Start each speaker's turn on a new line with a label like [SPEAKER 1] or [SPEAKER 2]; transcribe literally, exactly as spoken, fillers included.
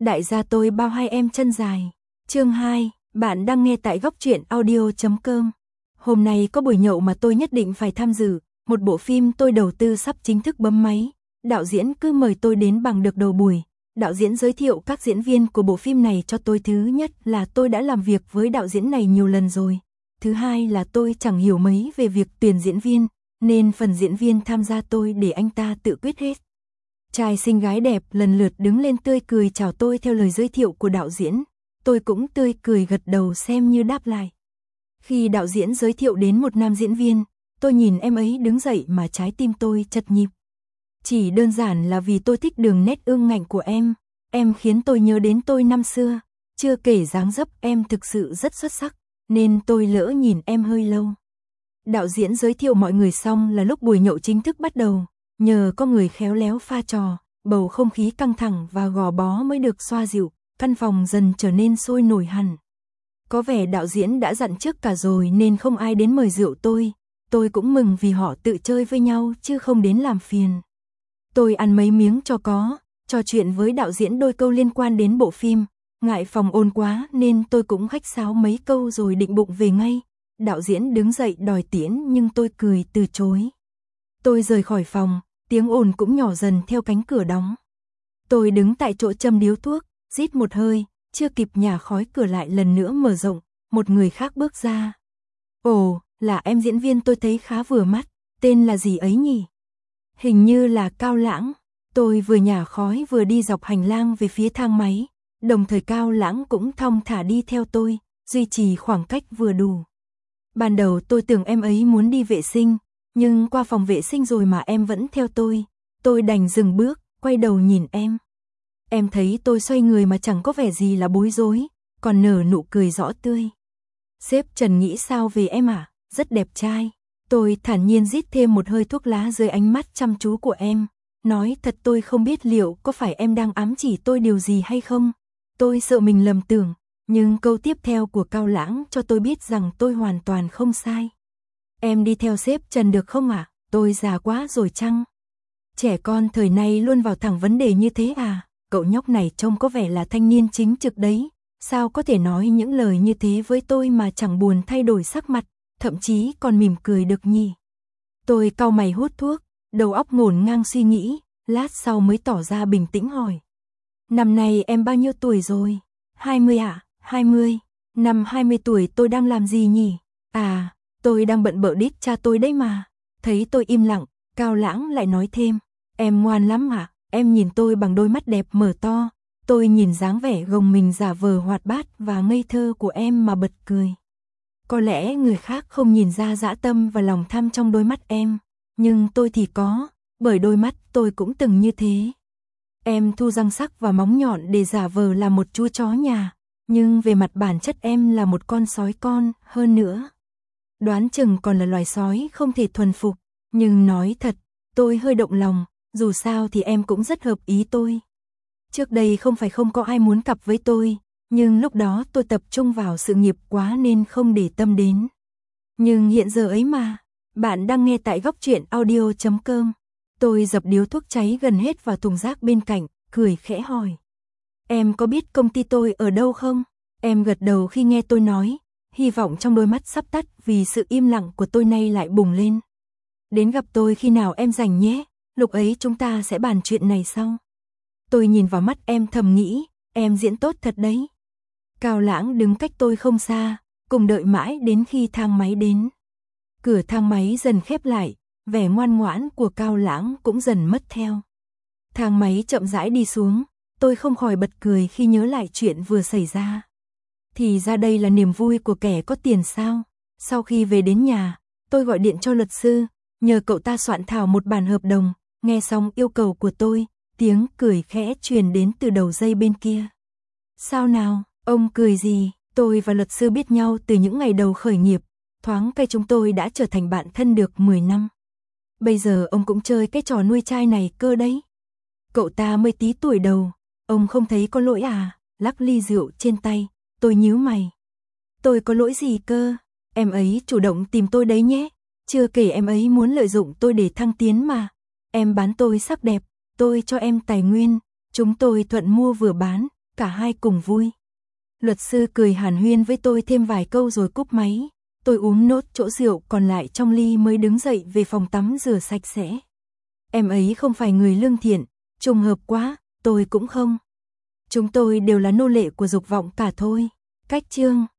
[SPEAKER 1] Đại gia tôi bao hai em chân dài. Chương hai, bạn đang nghe tại góc truyện audio chấm com. Hôm nay có buổi nhậu mà tôi nhất định phải tham dự, một bộ phim tôi đầu tư sắp chính thức bấm máy. Đạo diễn cứ mời tôi đến bằng được đầu buổi. Đạo diễn giới thiệu các diễn viên của bộ phim này cho tôi. Thứ nhất là tôi đã làm việc với đạo diễn này nhiều lần rồi. Thứ hai là tôi chẳng hiểu mấy về việc tuyển diễn viên, nên phần diễn viên tham gia tôi để anh ta tự quyết hết. Trai xinh gái đẹp lần lượt đứng lên tươi cười chào tôi theo lời giới thiệu của đạo diễn. Tôi cũng tươi cười gật đầu xem như đáp lại. Khi đạo diễn giới thiệu đến một nam diễn viên, tôi nhìn em ấy đứng dậy mà trái tim tôi chật nhịp. Chỉ đơn giản là vì tôi thích đường nét ương ngạnh của em. Em khiến tôi nhớ đến tôi năm xưa. Chưa kể dáng dấp em thực sự rất xuất sắc, nên tôi lỡ nhìn em hơi lâu. Đạo diễn giới thiệu mọi người xong là lúc buổi nhậu chính thức bắt đầu. Nhờ có người khéo léo pha trò, bầu không khí căng thẳng và gò bó mới được xoa dịu, căn phòng dần trở nên sôi nổi hẳn. Có vẻ đạo diễn đã dặn trước cả rồi nên không ai đến mời rượu tôi. Tôi cũng mừng vì họ tự chơi với nhau chứ không đến làm phiền. Tôi ăn mấy miếng cho có, trò chuyện với đạo diễn đôi câu liên quan đến bộ phim. Ngại phòng ồn quá nên tôi cũng khách sáo mấy câu rồi định bụng về ngay. Đạo diễn đứng dậy đòi tiễn nhưng tôi cười từ chối. Tôi rời khỏi phòng, tiếng ồn cũng nhỏ dần theo cánh cửa đóng. Tôi đứng tại chỗ châm điếu thuốc, rít một hơi, chưa kịp nhả khói cửa lại lần nữa mở rộng, một người khác bước ra. Ồ, là em diễn viên tôi thấy khá vừa mắt, tên là gì ấy nhỉ? Hình như là Cao Lãng. Tôi vừa nhả khói vừa đi dọc hành lang về phía thang máy, đồng thời Cao Lãng cũng thong thả đi theo tôi, duy trì khoảng cách vừa đủ. Ban đầu tôi tưởng em ấy muốn đi vệ sinh, nhưng qua phòng vệ sinh rồi mà em vẫn theo tôi. Tôi đành dừng bước, quay đầu nhìn em. Em thấy tôi xoay người mà chẳng có vẻ gì là bối rối, còn nở nụ cười rõ tươi. Sếp Trần nghĩ sao về em à? Rất đẹp trai. Tôi thản nhiên rít thêm một hơi thuốc lá dưới ánh mắt chăm chú của em. Nói thật tôi không biết liệu có phải em đang ám chỉ tôi điều gì hay không. Tôi sợ mình lầm tưởng, nhưng câu tiếp theo của Cao Lãng cho tôi biết rằng tôi hoàn toàn không sai. Em đi theo sếp Trần được không ạ? À? Tôi già quá rồi chăng? Trẻ con thời nay luôn vào thẳng vấn đề như thế à? Cậu nhóc này trông có vẻ là thanh niên chính trực đấy. Sao có thể nói những lời như thế với tôi mà chẳng buồn thay đổi sắc mặt, thậm chí còn mỉm cười được nhỉ? Tôi cau mày hút thuốc, đầu óc ngổn ngang suy nghĩ, lát sau mới tỏ ra bình tĩnh hỏi. Năm nay em bao nhiêu tuổi rồi? hai mươi ạ? À? hai mươi. Năm hai mươi tuổi tôi đang làm gì nhỉ? À, tôi đang bận bợ đít cha tôi đấy mà. Thấy tôi im lặng, Cao Lãng lại nói thêm. Em ngoan lắm ạ. À? Em nhìn tôi bằng đôi mắt đẹp mở to. Tôi nhìn dáng vẻ gồng mình giả vờ hoạt bát và ngây thơ của em mà bật cười. Có lẽ người khác không nhìn ra dã tâm và lòng tham trong đôi mắt em, nhưng tôi thì có, bởi đôi mắt tôi cũng từng như thế. Em thu răng sắc và móng nhọn để giả vờ là một chú chó nhà, nhưng về mặt bản chất em là một con sói con, hơn nữa. Đoán chừng còn là loài sói không thể thuần phục, nhưng nói thật, tôi hơi động lòng, dù sao thì em cũng rất hợp ý tôi. Trước đây không phải không có ai muốn cặp với tôi, nhưng lúc đó tôi tập trung vào sự nghiệp quá nên không để tâm đến. Nhưng hiện giờ ấy mà, bạn đang nghe tại góc truyện audio chấm com. Tôi dập điếu thuốc cháy gần hết vào thùng rác bên cạnh, cười khẽ hỏi. Em có biết công ty tôi ở đâu không? Em gật đầu khi nghe tôi nói, hy vọng trong đôi mắt sắp tắt vì sự im lặng của tôi nay lại bùng lên. Đến gặp tôi khi nào em rảnh nhé, lúc ấy chúng ta sẽ bàn chuyện này sau. Tôi nhìn vào mắt em thầm nghĩ, em diễn tốt thật đấy. Cao Lãng đứng cách tôi không xa, cùng đợi mãi đến khi thang máy đến. Cửa thang máy dần khép lại, vẻ ngoan ngoãn của Cao Lãng cũng dần mất theo. Thang máy chậm rãi đi xuống, tôi không khỏi bật cười khi nhớ lại chuyện vừa xảy ra. Thì ra đây là niềm vui của kẻ có tiền sao? Sau khi về đến nhà, tôi gọi điện cho luật sư, nhờ cậu ta soạn thảo một bản hợp đồng, nghe xong yêu cầu của tôi, tiếng cười khẽ truyền đến từ đầu dây bên kia. Sao nào, ông cười gì? Tôi và luật sư biết nhau từ những ngày đầu khởi nghiệp, thoáng cái chúng tôi đã trở thành bạn thân được mười năm. Bây giờ ông cũng chơi cái trò nuôi trai này cơ đấy. Cậu ta mới tí tuổi đầu, ông không thấy có lỗi à? Lắc ly rượu trên tay, tôi nhíu mày. Tôi có lỗi gì cơ? Em ấy chủ động tìm tôi đấy nhé. Chưa kể em ấy muốn lợi dụng tôi để thăng tiến mà. Em bán tôi sắc đẹp, tôi cho em tài nguyên, chúng tôi thuận mua vừa bán, cả hai cùng vui. Luật sư cười hàn huyên với tôi thêm vài câu rồi cúp máy. Tôi uống nốt chỗ rượu còn lại trong ly mới đứng dậy về phòng tắm rửa sạch sẽ. Em ấy không phải người lương thiện, trùng hợp quá, tôi cũng không. Chúng tôi đều là nô lệ của dục vọng cả thôi. Cách chương